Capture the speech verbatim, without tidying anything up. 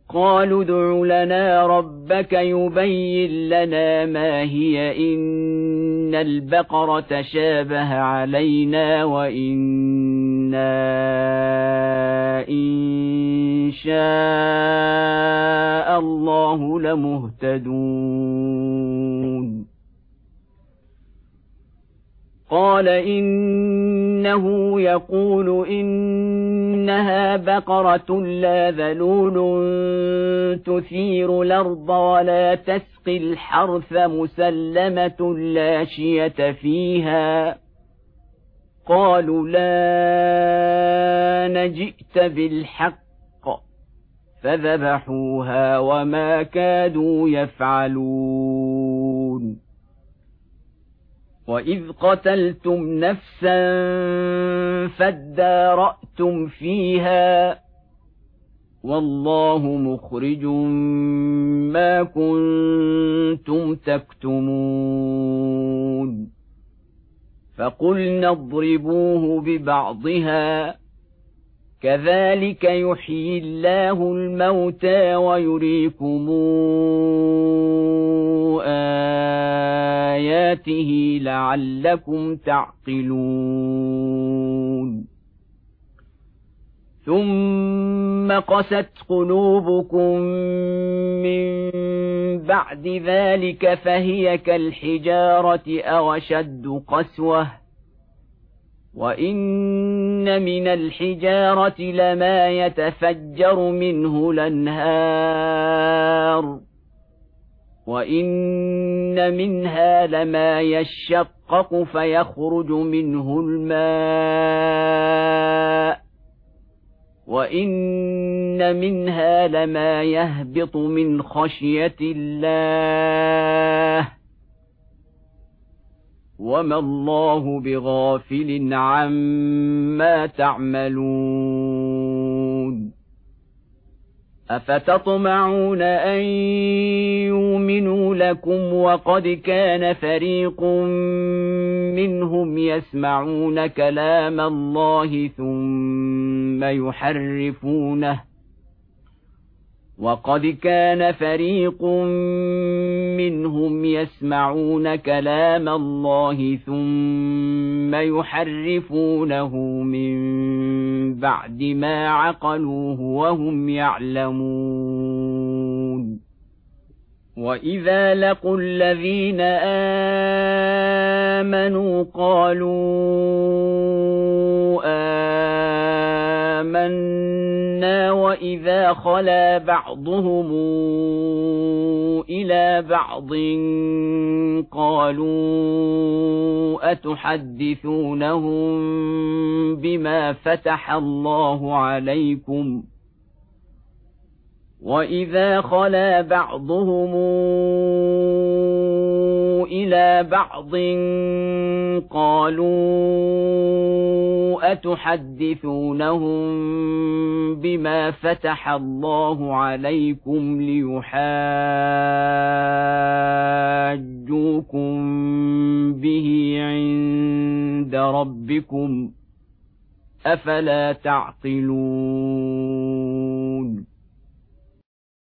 قالوا ادع لنا ربك يبين لنا ما هي إن البقرة تشابه علينا وإنا إن شاء الله لمهتدون قال إنه يقول إنها بقرة لا ذلول تثير الأرض ولا تسقي الحرث مسلمة لا شية فيها قالوا لا نجئت بالحق فذبحوها وما كادوا يفعلون وإذ قتلتم نفسا فادارأتم فيها والله مخرج ما كنتم تكتمون فقلنا اضربوه ببعضها كذلك يحيي الله الموتى ويريكم آياته لعلكم تعقلون ثم قست قلوبكم من بعد ذلك فهي كالحجارة أو أشد قسوة وإن من الحجارة لما يتفجر منه الأنهار وإن منها لما يشقق فيخرج منه الماء وإن منها لما يهبط من خشية الله وما الله بغافل عما تعملون أفتطمعون أن يؤمنوا لكم وقد كان فريق منهم يسمعون كلام الله ثم يحرفونه وقد كان فريق منهم يسمعون كلام الله ثم يحرفونه من بعد ما عقلوه وهم يعلمون وإذا لقوا الذين آمنوا قالوا آمنا وإذا خلا بعضهم إلى بعض قالوا أتحدثونهم بما فتح الله عليكم وإذا خلا بعضهم إلى بعض قالوا أتحدثونهم بما فتح الله عليكم ليحاجوكم به عند ربكم أفلا تعقلون